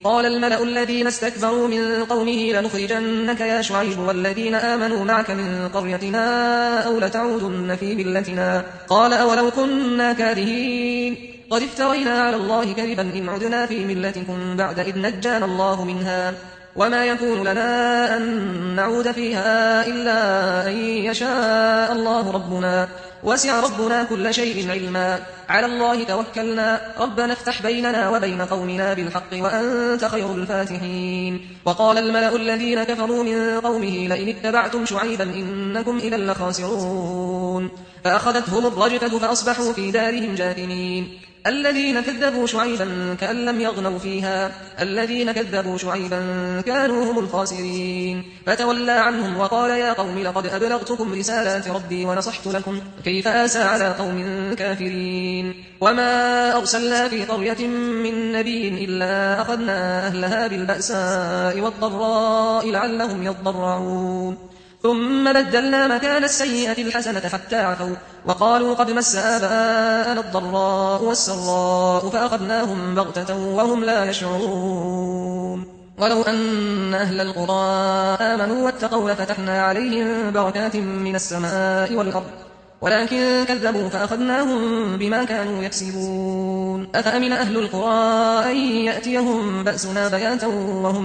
قال الملأ الذين استكبروا من قومه لنخرجنك يا شعيب والذين آمنوا معك من قريتنا أو لتعودن في ملتنا. قال أولو كنا كارهين قد افترينا على الله كذبا إن عدنا في ملتكم بعد إذ نجانا الله منها وما يكون لنا أن نعود فيها إلا أن يشاء الله ربنا وسع ربنا كل شيء علما على الله توكلنا ربنا افتح بيننا وبين قومنا بالحق وأنت خير الفاتحين. وقال الملأ الذين كفروا من قومه لئن اتبعتم شعيبا إنكم إذا لخاسرون فأخذتهم الرجفة فأصبحوا في دارهم جاثمين. الذين كذبوا شعيبا كأن لم يغنوا فيها الذين كذبوا شعيبا كانوا هم الخاسرين. فتولى عنهم وقال يا قوم لقد أبلغتكم رسالات ربي ونصحت لكم كيف آسى على قوم كافرين. وما أرسلنا في قرية من نبي إلا أخذنا أهلها بالبأساء والضراء لعلهم يضرعون ثم بدلنا مكان السيئة الحسنة حتى عفوا وقالوا قد مس آباءنا الضراء والسراء فأخذناهم بغتة وهم لا يشعرون. ولو أن أهل القرى آمنوا واتقوا لفتحنا عليهم بركات من السماء والأرض ولكن كذبوا فأخذناهم بما كانوا يكسبون. أفأمن أهل القرى أن يأتيهم بأسنا بياتا وهم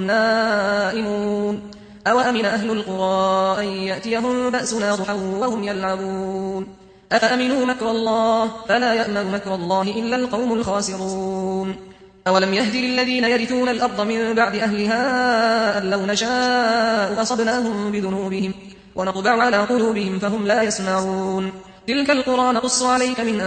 نائمون أو أمن أهل القرى أن يأتيهم بأسنا ضحى وهم يلعبون. أفأمنوا مكر الله فلا يأمن مكر الله إلا القوم الخاسرون. أولم يهد للذين يرثون الأرض من بعد أهلها أن لو نشاء أصبناهم بذنوبهم ونطبع على قلوبهم فهم لا يسمعون. تلك القرى نقص عليك من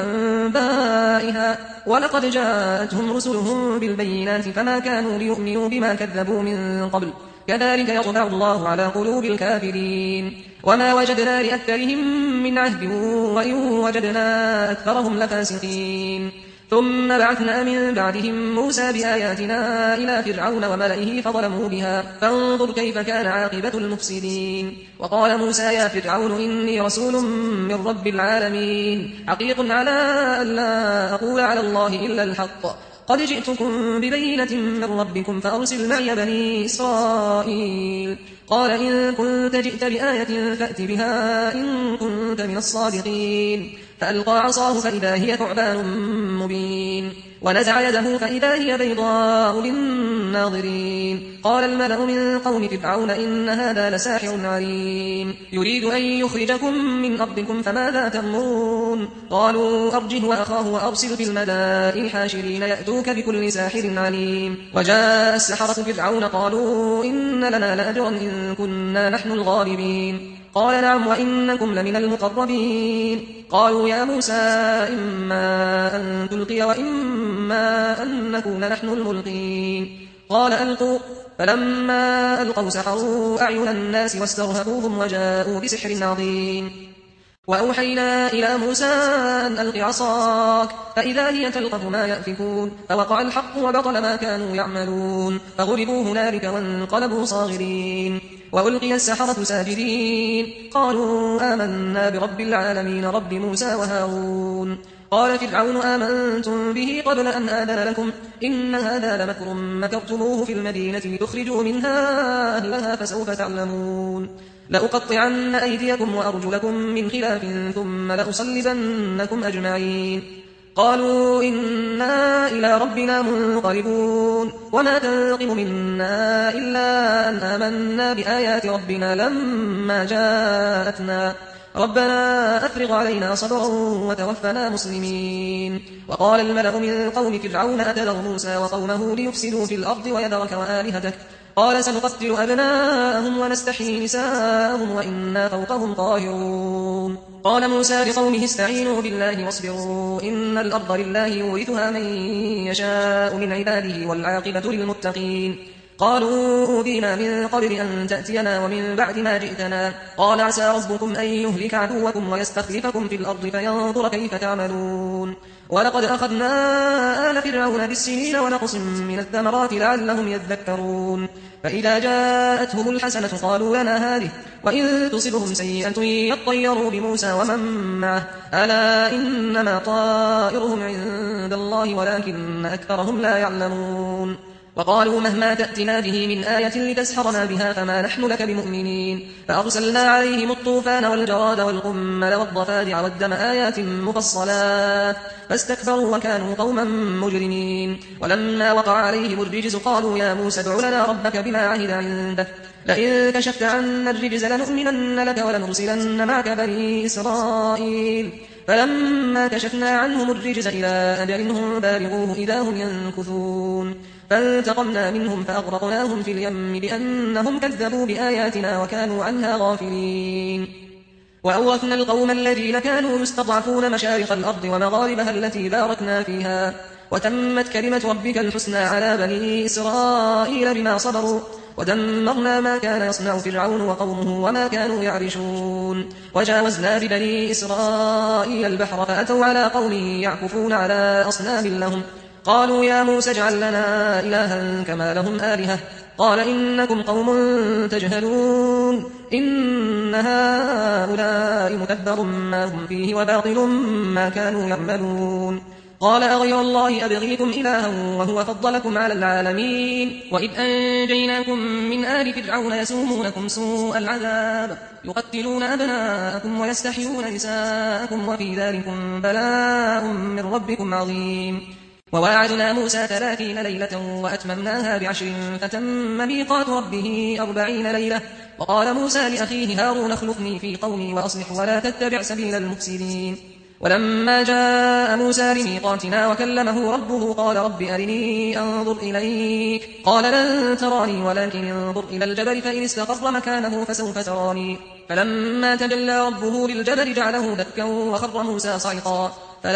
أنبائها ولقد جاءتهم رسلهم بالبينات فما كانوا ليؤمنوا بما كذبوا من قبل كذلك يطبع الله على قلوب الكافرين. وما وجدنا لأكثرهم من عهد وإن وجدنا أكثرهم لفاسقين. ثم بعثنا من بعدهم موسى بآياتنا إلى فرعون وملئه فظلموا بها فانظر كيف كان عاقبة المفسدين. وقال موسى يا فرعون إني رسول من رب العالمين حقيق على أن لا أقول على الله إلا الحق قد جئتكم ببينة من ربكم فأرسل معي بني إسرائيل. قال إن كنت جئت بآية فأت بها إن كنت من الصادقين. فألقى عصاه فإذا هي ثعبان مبين ونزع يده فإذا هي بيضاء للناظرين. قال الملأ من قوم فرعون إن هذا لساحر عليم يريد أن يخرجكم من أرضكم فماذا تأمرون. قالوا أرجه وأخاه وأرسل في المدائن حاشرين يأتوك بكل ساحر عليم. وجاء السحرة فرعون قالوا إن لنا لأجرا إن كنا نحن الغالبين. قال نعم وإنكم لمن المقربين. قالوا يا موسى إما أن تلقي وإما أن نكون نحن الملقين. قال ألقوا فلما ألقوا سحروا أعين الناس واسترهبوهم وجاءوا بسحر عظيم. وأوحينا إلى موسى أن ألق عصاك فإذا هي تلقف ما يأفكون فوقع الحق وبطل ما كانوا يعملون فغلبوا هنالك وانقلبوا صاغرين. وألقي السحرة ساجدين قالوا آمنا برب العالمين رب موسى وهارون. قال فرعون آمنتم به قبل أن آذن لكم إن هذا لمكر مكرتموه في المدينة لتخرجوا منها أهلها فسوف تعلمون. لأقطعن أيديكم وأرجلكم من خلاف ثم لأصلبنكم أجمعين. قالوا إنا إلى ربنا منقلبون وما تنقم منا إلا أن آمنا بآيات ربنا لما جاءتنا ربنا أفرغ علينا صبرا وتوفنا مسلمين. وقال الملأ من قوم فرعون أتذر موسى وقومه ليفسدوا في الأرض ويذرك وآلهتك قال سنقتل أبناءهم ونستحيي نساءهم وإنا فوقهم قاهرون. قال موسى لقومه استعينوا بالله واصبروا إن الأرض لله يورثها من يشاء من عباده والعاقبة للمتقين. قالوا أوذينا من قبل أن تأتينا ومن بعد ما جئتنا قال عسى ربكم أن يهلك عدوكم ويستخلفكم في الأرض فينظر كيف تعملون. ولقد أخذنا آل فرعون بالسنين ونقص من الثمرات لعلهم يذكرون. فإذا جاءتهم الحسنة قالوا لنا هذه وإن تصبهم سيئة يطيروا بموسى ومن معه ألا إنما طائرهم عند الله ولكن أكثرهم لا يعلمون. وقالوا مهما تأتنا به من آية لتسحرنا بها فما نحن لك بمؤمنين فأرسلنا عليهم الطوفان والجراد والقمل والضفادع والدم آيات مفصلات فاستكبروا وكانوا قوما مجرمين ولما وقع عليهم الرجز قالوا يا موسى ادع لنا ربك بما عهد عنده لئن كشفت عنا الرجز لنؤمنن لك ولنرسلن معك بني إسرائيل فلما كشفنا عنهم الرجز إلى أجل هم بالغوه إذا هم ينكثون فانتقمنا منهم فأغرقناهم في اليم بأنهم كذبوا بآياتنا وكانوا عنها غافلين وأورثنا القوم الذين كانوا يستضعفون مشارق الأرض ومغاربها التي باركنا فيها وتمت كلمة ربك الحسنى على بني إسرائيل بما صبروا ودمرنا ما كان يصنع فرعون وقومه وما كانوا يعرشون وجاوزنا ببني إسرائيل البحر فأتوا على قوم يعكفون على أصنام لهم قالوا يا موسى اجعل لنا إلها كما لهم آلهة قال إنكم قوم تجهلون إن هؤلاء متبر ما هم فيه وباطل ما كانوا يعملون قال أغير الله أبغيكم إلها وهو فضلكم على العالمين وإذ أنجيناكم من آل فرعون يسومونكم سوء العذاب يقتلون أبناءكم ويستحيون نساءكم وفي ذلكم بلاء من ربكم عظيم وواعدنا موسى 30 ليلة وأتممناها ب10 فتم ميقات ربه 40 ليلة وقال موسى لأخيه هارون اخلفني في قومي وأصلح ولا تتبع سبيل المفسدين ولما جاء موسى لميقاتنا وكلمه ربه قال رب أرني أنظر إليك قال لن تراني ولكن انظر إلى الجبل فإن استقر مكانه فسوف تراني فلما تجلى ربه للجبل جعله دكا وخر موسى صعقا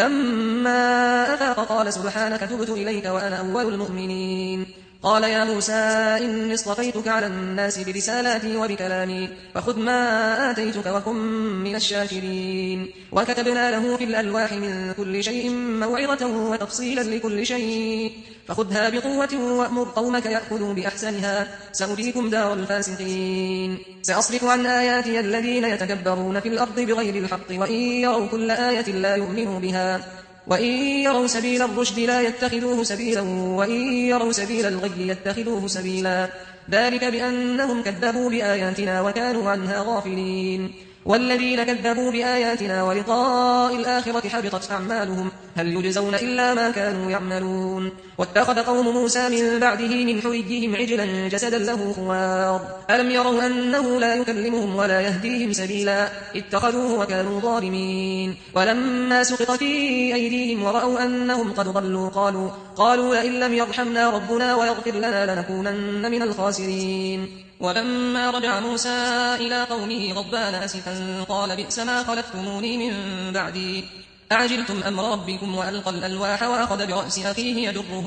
فلما أفاق قال سبحانك تبت إليك وأنا أول المؤمنين قال يا موسى إني اصطفيتك على الناس برسالاتي وبكلامي فخذ ما آتيتك وكن من الشاكرين وكتبنا له في الألواح من كل شيء موعظة وتفصيلا لكل شيء فخذها بقوة وأمر قومك يأخذوا بأحسنها سأريكم دار الفاسقين سأصرف عن آياتي الذين يتكبرون في الأرض بغير الحق وإن يروا كل آية لا يؤمنوا بها وإن يروا سبيل الرشد لا يتخذوه سبيلا وإن يروا سبيل الغي يتخذوه سبيلا ذلك بأنهم كذبوا بآياتنا وكانوا عنها غافلين والذين كذبوا بآياتنا ولقاء الآخرة حبطت أعمالهم هل يجزون إلا ما كانوا يعملون واتخذ قوم موسى من بعده من حليهم عجلا جسدا له خوار ألم يروا أنه لا يكلمهم ولا يهديهم سبيلا اتخذوه وكانوا ظالمين ولما سقط في أيديهم ورأوا أنهم قد ضلوا قالوا لئن لم يرحمنا ربنا ويغفر لنا لنكونن من الخاسرين ولما رجع موسى إلى قومه غضبان أسفا قال بئس ما خلفتموني من بعدي أعجلتم أمر ربكم وألقى الألواح وأخذ برأس أخيه يجره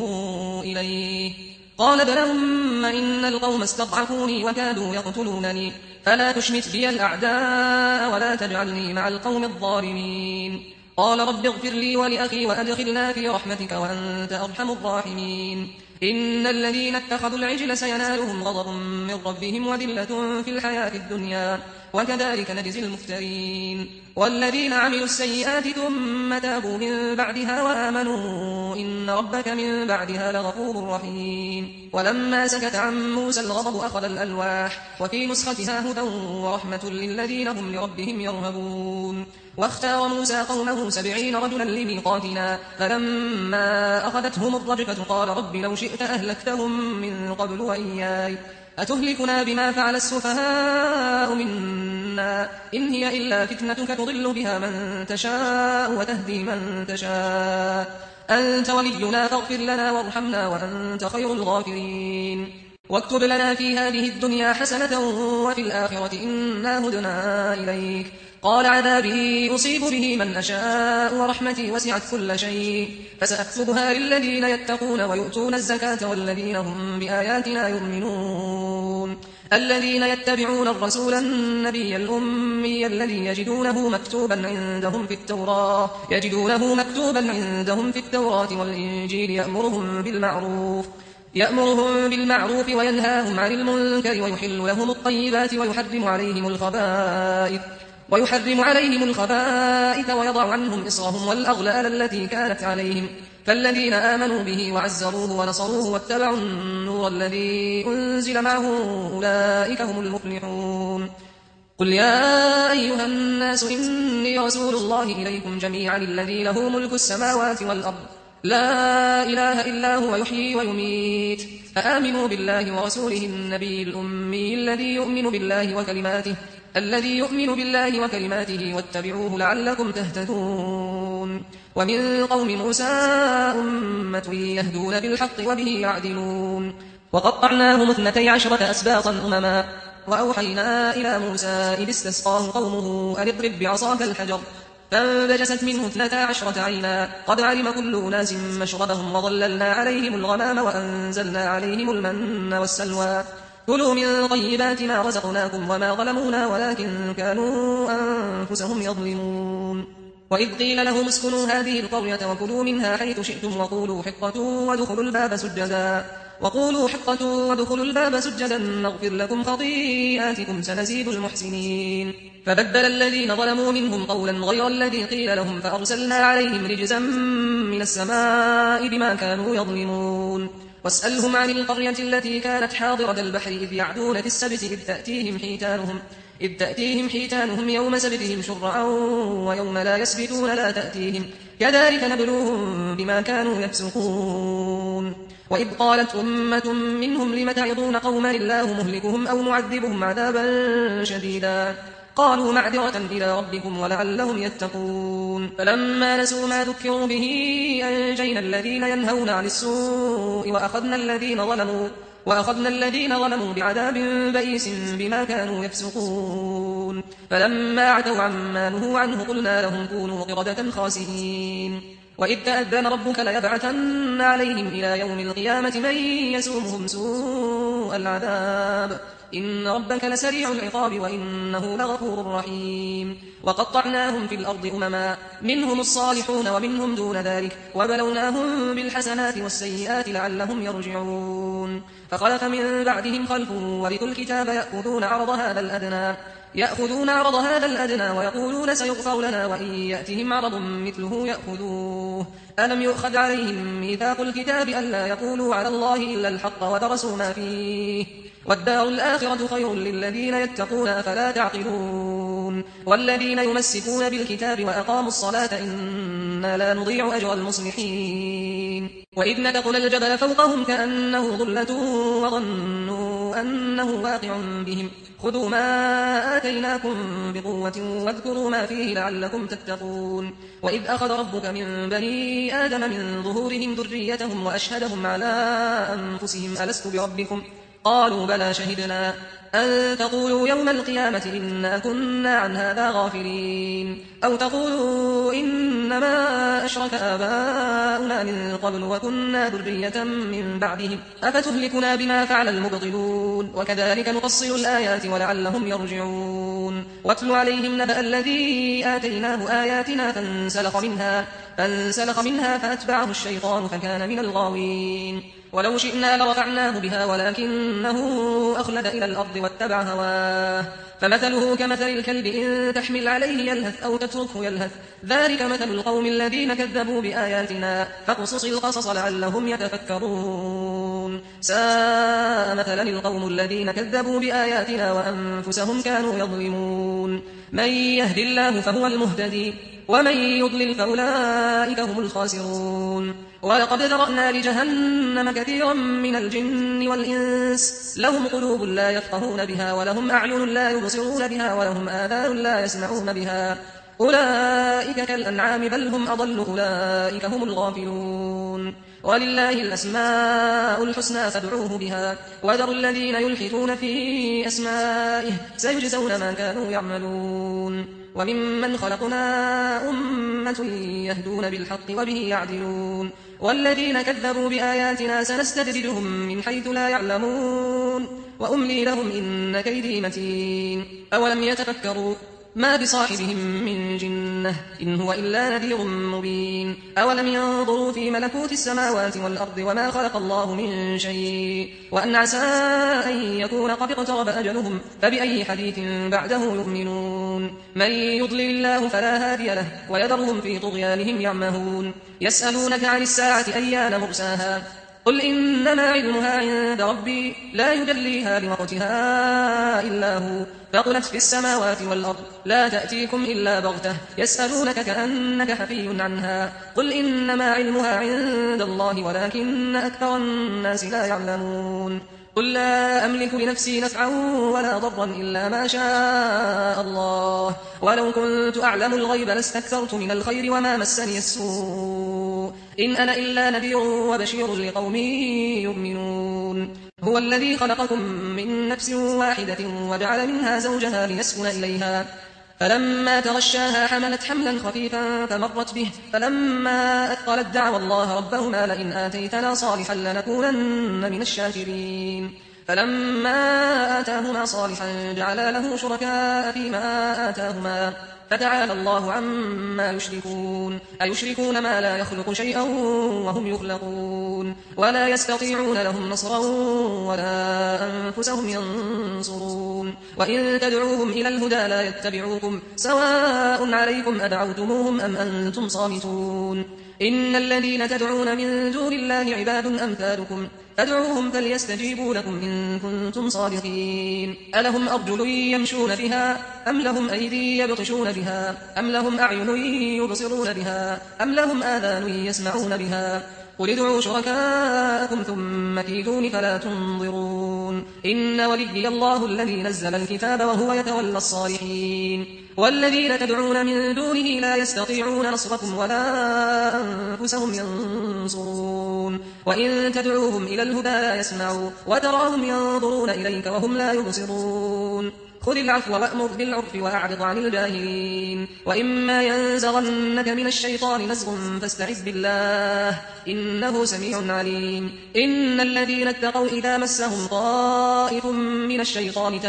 إليه قال ابن أم إن القوم استضعفوني وكادوا يقتلونني فلا تشمت بي الأعداء ولا تجعلني مع القوم الظالمين قال رب اغفر لي ولأخي وأدخلنا في رحمتك وأنت أرحم الراحمين إن الذين اتخذوا العجل سينالهم غضب من ربهم وذلة في الحياة الدنيا وكذلك نجزي المفترين والذين عملوا السيئات ثم تابوا من بعدها وآمنوا إن ربك من بعدها لغفور رحيم ولما سكت عن موسى الغضب أخذ الألواح وفي نسختها هدى ورحمة للذين هم لربهم يرهبون واختار موسى قومه 70 رجلا لميقاتنا فلما أخذتهم الرجفة قال رب لو شئت أهلكتهم من قبل وإياي أتهلكنا بما فعل السفهاء منا إن هي إلا فتنتك تضل بها من تشاء وتهدي من تشاء أنت ولينا فاغفر لنا وارحمنا وأنت خير الغافرين واكتب لنا في هذه الدنيا حسنة وفي الآخرة إنا هدنا إليك قال عذابي أصيب به من أشاء ورحمتي وسعت كل شيء فسأكتبها للذين يتقون ويؤتون الزكاة والذين هم بآياتنا يؤمنون الذين يتبعون الرسول النبي الأمي الذي يجدونه مكتوبا عندهم في التوراة والإنجيل يأمرهم بالمعروف وينهاهم عن المنكر ويحل لهم الطيبات ويحرم عليهم الخبائث ويضع عنهم إصرهم والأغلال التي كانت عليهم فالذين آمنوا به وعزروه ونصروه واتبعوا النور الذي أنزل معه أولئك هم المفلحون. قل يا أيها الناس إني رسول الله إليكم جميعا الذي له ملك السماوات والأرض لا إله إلا هو يحيي ويميت فآمنوا بالله ورسوله النبي الأمي الذي يؤمن بالله وكلماته واتبعوه لعلكم تهتدون. ومن قوم موسى أمة يهدون بالحق وبه يعدلون. وقطعناهم 12 أسباطا أمما وأوحينا إلى موسى إذ استسقاه قومه أن اضرب بعصاك الحجر فانبجست منه 12 عينا قد علم كل أناس مشربهم وظللنا عليهم الغمام وأنزلنا عليهم المن والسلوى كلوا من طيبات ما رزقناكم وما ظلمونا ولكن كانوا أنفسهم يظلمون. وإذ قيل لهم اسكنوا هذه القرية وكلوا منها حيث شئتم وقولوا حطة وادخلوا الباب سجدا نغفر لكم خطيئاتكم سنزيد المحسنين. فبدل الذين ظلموا منهم قولا غير الذي قيل لهم فأرسلنا عليهم رجزا من السماء بما كانوا يظلمون. واسألهم عن القرية التي كانت حاضرة البحر إذ يعدون في السبت إذ تأتيهم حيتانهم يوم سبتهم شرعا ويوم لا يسبتون لا تأتيهم كذلك نبلوهم بما كانوا يفسقون. وإذ قالت أمة منهم لم تعظون قوما الله مهلكهم أو معذبهم عذابا شديدا قالوا معذرة إلى ربكم ولعلهم يتقون. فلما نسوا ما ذكروا به أنجينا الذين ينهون عن السوء وأخذنا الذين ظلموا بعذاب بئيس بما كانوا يفسقون. فلما عتوا عما نهوا عنه قلنا لهم كونوا قردة خاسئين. وإذ تأذن ربك ليبعثن عليهم إلى يوم القيامة من يسومهم سوء العذاب إن ربك لسريع العقاب وإنه لغفور رحيم. وقطعناهم في الأرض أمما منهم الصالحون ومنهم دون ذلك وبلوناهم بالحسنات والسيئات لعلهم يرجعون. فخلف من بعدهم خلف ورثوا الكتاب يأخذون عرض هذا الأدنى ويقولون سيغفر لنا وإن يأتهم عرض مثله يأخذوه. ألم يؤخذ عليهم ميثاق الكتاب ألا يقولوا على الله إلا الحق ودرسوا ما فيه والدار الآخرة خير للذين يتقون أفلا تعقلون. والذين يمسكون بالكتاب وأقاموا الصلاة إنا لا نضيع أجر المصلحين. وإذ نتقنا الجبل فوقهم كأنه ظلة وظنوا أنه واقع بهم خذوا ما آتيناكم بقوة واذكروا ما فيه لعلكم تتقون. وإذ أخذ ربك من بني آدم من ظهورهم ذريتهم وأشهدهم على أنفسهم ألست بربكم قالوا بلى شهدنا أن تقولوا يوم القيامة إنا كنا عن هذا غافلين أو تقولوا إنما أشرك آباؤنا من قبل وكنا ذرية من بعدهم أفتهلكنا بما فعل المبطلون وكذلك نفصل الآيات ولعلهم يرجعون. واتل عليهم نبأ الذي آتيناه آياتنا فانسلخ منها فأتبعه الشيطان فكان من الغاوين. ولو شئنا لرفعناه بها ولكنه أخلد إلى الأرض واتبع هواه فمثله كمثل الكلب إن تحمل عليه يلهث أو تتركه يلهث ذلك مثل القوم الذين كذبوا بآياتنا فاقصص القصص لعلهم يتفكرون. ساء مثلا القوم الذين كذبوا بآياتنا وأنفسهم كانوا يظلمون. من يهد الله فهو المهتدي ومن يضلل فأولئك هم الخاسرون. ولقد ذرأنا لجهنم كثيرا من الجن والإنس لهم قلوب لا يفقهون بها ولهم أعين لا يبصرون بها ولهم آذان لا يسمعون بها أولئك كالأنعام بل هم أضل أولئك هم الغافلون. ولله الأسماء الحسنى فادعوه بها وذروا الذين يلحدون في أسمائه سيجزون ما كانوا يعملون. وممن خلقنا أمة يهدون بالحق وبه يعدلون. والذين كذبوا بآياتنا سنستدرجهم من حيث لا يعلمون وأملي لهم إن كيدي متين. أولم يتفكروا ما بصاحبهم من جنة إن هو إلا نذير مبين أولم ينظروا في ملكوت السماوات والأرض وما خلق الله من شيء وأن عسى أن يكون قد اقترب أجلهم فبأي حديث بعده يؤمنون من يضلل الله فلا هادي له ويذرهم في طغيانهم يعمهون يسألونك عن الساعة أيان مرساها قل إنما علمها عند ربي لا يجليها لوقتها إلا هو ثقلت في السماوات والأرض لا تأتيكم إلا بغتة يسألونك كأنك حفي عنها قل إنما علمها عند الله ولكن أكثر الناس لا يعلمون قل لا أملك لنفسي نفعا ولا ضرا إلا ما شاء الله ولو كنت أعلم الغيب لاستكثرت من الخير وما مسني السوء إن أنا إلا نذير وبشير لقوم يؤمنون هو الذي خلقكم من نفس واحدة وجعل منها زوجها ليسكن إليها فلما تغشاها حملت حملا خفيفا فمرت به فلما أثقلت دعوا الله ربهما لئن آتيتنا صالحا لنكونن من الشاكرين فلما آتاهما صالحا جعلا له شركاء فيما آتاهما فتعالى الله عما يشركون أيشركون ما لا يخلق شيئا وهم يخلقون ولا يستطيعون لهم نصرا ولا أنفسهم ينصرون وإن تدعوهم إلى الهدى لا يتبعوكم سواء عليكم أدعوتموهم أم أنتم صامتون إن الذين تدعون من دون الله عباد أمثالكم فادعوهم فليستجيبوا لكم إن كنتم صادقين ألهم أرجل يمشون بها أم لهم أيدي يبطشون بها أم لهم أعين يبصرون بها أم لهم آذان يسمعون بها قل ادعوا شركاءكم ثم كيدون فلا تنظرون إن وليي الله الذي نزل الكتاب وهو يتولى الصالحين والذين تدعون من دونه لا يستطيعون نصركم ولا أنفسهم ينصرون وإن تدعوهم إلى الهدى لا يسمعوا وتراهم ينظرون إليك وهم لا يبصرون خذ العفو وأمر بالعرف وأعرض عن الجاهلين وإما ينزغنك من الشيطان نزغ فاستعذ بالله إنه سميع عليم إن الذين اتقوا إذا مسهم طائف من الشيطان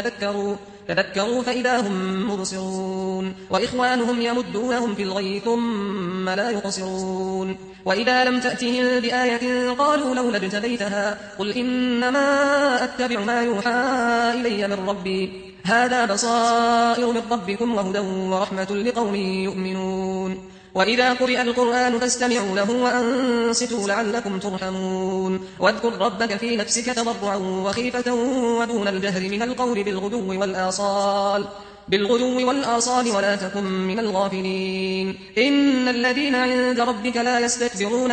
تذكروا فإذا هم مبصرون وإخوانهم يمدونهم في الغي ثم لا يقصرون وإذا لم تأتهم بآية قالوا لولا اجتبيتها قل إنما أتبع ما يوحى إلي من ربي هذا بصائر من ربكم وهدى ورحمة لقوم يؤمنون وإذا قرئ القرآن فاستمعوا له وأنصتوا لعلكم ترحمون واذكر ربك في نفسك تضرعا وخيفة ودون الجهر من القول بالغدو والآصال ولا تكن من الغافلين إن الذين عند ربك لا يستكبرون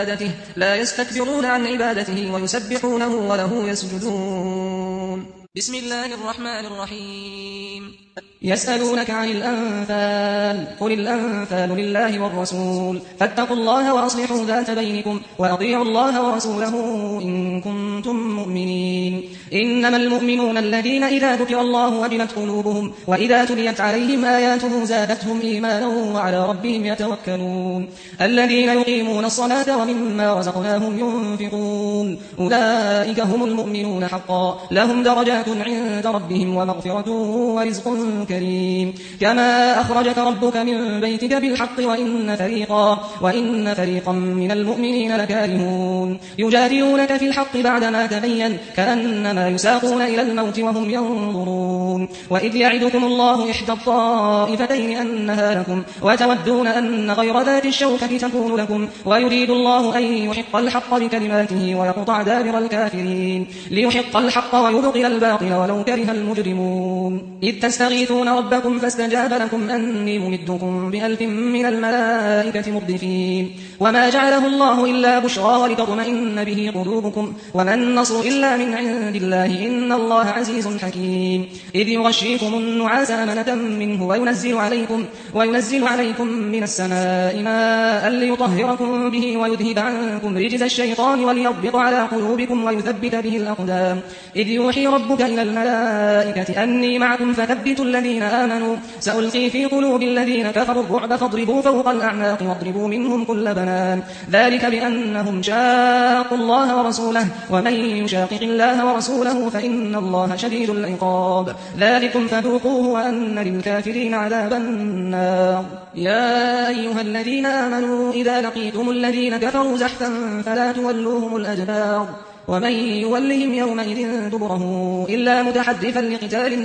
عن عبادته ويسبحونه وله يسجدون بسم الله الرحمن الرحيم يسألونك عن الأنفال قل الأنفال لله والرسول فاتقوا الله وأصلحوا ذات بينكم وأطيعوا الله ورسوله إن كنتم مؤمنين إنما المؤمنون الذين إذا ذكر الله وجلت قلوبهم وإذا تليت عليهم آياته زادتهم إيمانا وعلى ربهم يتوكلون الذين يقيمون الصلاة ومما رزقناهم ينفقون أولئك هم المؤمنون حقا لهم درجات عند ربهم ومغفرة ورزق كريم كما أخرجك ربك من بيتك بالحق وإن فريقا من المؤمنين لكارهون يجادلونك في الحق بعدما تبين كأنما يساقون إلى الموت وهم ينظرون وإذ يعدكم الله إحدى الطائفتين أنها لكم وتودون أن غير ذات الشوكة تكون لكم ويريد الله أن يحق الحق بكلماته ويقطع دابر الكافرين ليحق الحق ويبطل الباطل ولو كره المجرمون إذ تستغيثون ربكم فاستجاب لكم أني ممدكم ب1000 من الملائكة مردفين وما جعله الله إلا بشرى ولتطمئن به قلوبكم وما النصر إلا من عند الله إن الله عزيز حكيم إذ يغشيكم النعاس أمنة منه وينزل عليكم من السماء ماء ليطهركم به ويذهب عنكم رجز الشيطان وليربط على قلوبكم ويثبت به الأقدام إذ يوحي ربك إلى الملائكة أني معكم فثبتوا الذين آمنوا سألقي في قلوب الذين كفروا الرعب فاضربوا فوق الأعناق واضربوا منهم كل بنان الإيمان ذلك بأنهم شاقوا الله ورسوله ومن يشاقق الله ورسوله فإن الله شديد العقاب ذلكم فذوقوه وأن للكافرين عذاب النار يا أيها الذين آمنوا إذا لقيتم الذين كفروا زحفا فلا تولوهم الأدبار ومن يولهم يومئذ دبره إلا متحدثا لقتال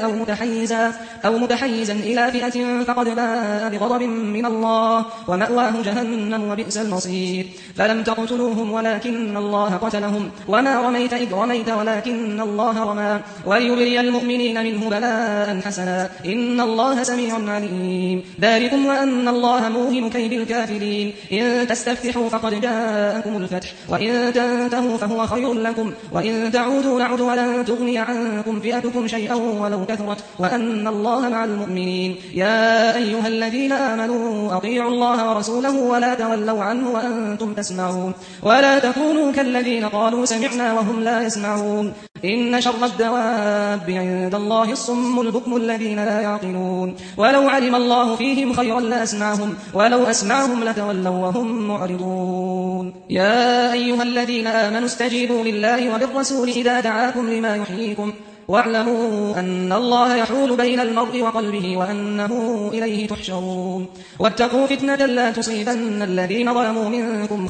أو متحيزا إلى فئة فقد باء بغضب من الله ومأواه جهنم وبئس المصير فلم تقتلوهم ولكن الله قتلهم وما رميت إذ رميت ولكن الله رمى وليبلي المؤمنين منه بلاء حسنا إن الله سميع عليم ذلكم وأن الله موهن كيد الكافرين إن تستفتحوا فقد جاءكم الفتح وإن تنتهوا فهو خير لكم وإن تعودوا نعد ولن تغني عنكم فئتكم شيئا ولو كثرت وأن الله مع المؤمنين يا أيها الذين آمنوا أطيعوا الله ورسوله ولا تولوا عنه وأنتم تسمعون ولا تكونوا كالذين قالوا سمعنا وهم لا يسمعون إن شر الدواب عند الله الصم البكم الذين لا يعقلون ولو علم الله فيهم خيرا لأسمعهم ولو أسمعهم لتولوا وهم معرضون يا أيها الذين آمنوا استجيبوا لله وبالرسول إذا دعاكم لما يحييكم واعلموا أن الله يحول بين المرء وقلبه وأنه إليه تحشرون واتقوا فتنة لا تصيبن الذين ظلموا منكم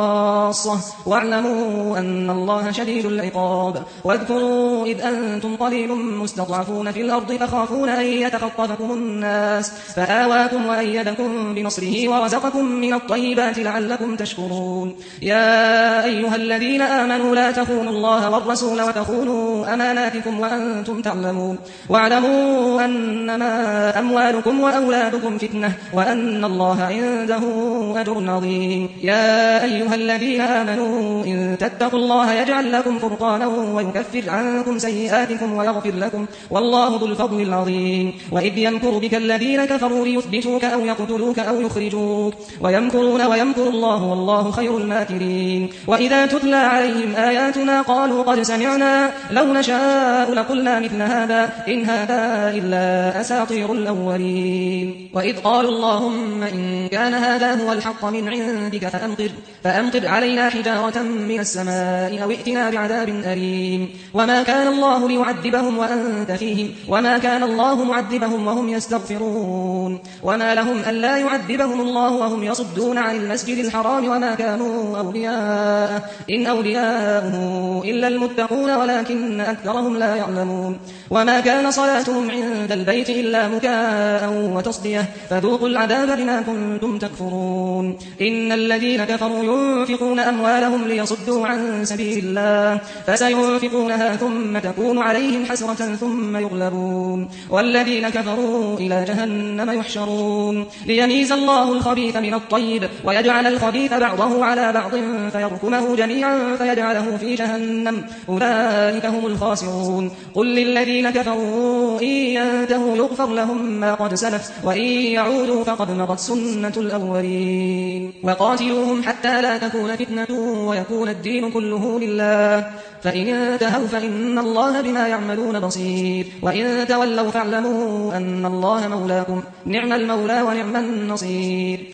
خاصة واعلموا أن الله شديد العقاب واذكروا إذ أنتم قليل مستضعفون في الأرض تخافون أن يتخطفكم الناس فآواكم وأيدكم بنصره ورزقكم من الطيبات لعلكم تشكرون يا أيها الذين آمنوا لا تخونوا الله والرسول وتخونوا أماناتكم وأنتم تعلمون واعلموا أنما أموالكم وأولادكم فتنة وأن الله عنده أجر عظيم يا أيها الذين آمنوا إن تتقوا الله يجعل لكم فرقانا ويكفر عنكم سيئاتكم ويغفر لكم والله ذو الفضل العظيم وإذ يمكر بك الذين كفروا ليثبتوك أو يقتلوك أو يخرجوك ويمكرون ويمكر الله والله خير الماكرين وإذا تتلى عليهم آياتنا قالوا قد سمعنا لو نشاء لقلنا مثل هذا إن هذا إلا أساطير الأولين وإذ قالوا اللهم إن كان هذا هو الحق من عندك فأمطر علينا حجارة من السماء أو ائتنا بعذاب أليم وما كان الله ليعذبهم وأنت فيهم وما كان الله معذبهم وهم يستغفرون وما لهم ألا يعذبهم الله وهم يصدون عن المسجد الحرام وما كانوا أولياءه إن أولياءه إلا المتقون ولكن أكثرهم لا يعلمون وما كان صلاتهم عند البيت إلا مكاء وتصدية فذوقوا العذاب بما كنتم تكفرون إن الذين كفروا ينفقون أموالهم ليصدوا عن سبيل الله فسينفقونها ثم تكون عليهم حسرة ثم يغلبون والذين كفروا إلى جهنم يحشرون ليميز الله الخبيث من الطيب ويجعل الخبيث بعضه على بعض فيركمه جميعا فيجعله في جهنم أولئك هم الخاسرون قل للذين كفروا إن ينتهوا يغفر لهم ما قد سلف وإن يعودوا فقد مضت سنة الأولين وقاتلوهم حتى لا تكون فتنة ويكون الدين كله لله فإن انتهوا فإن الله بما يعملون بصير وإن تولوا فاعلموا أن الله مولاكم نعم المولى ونعم النصير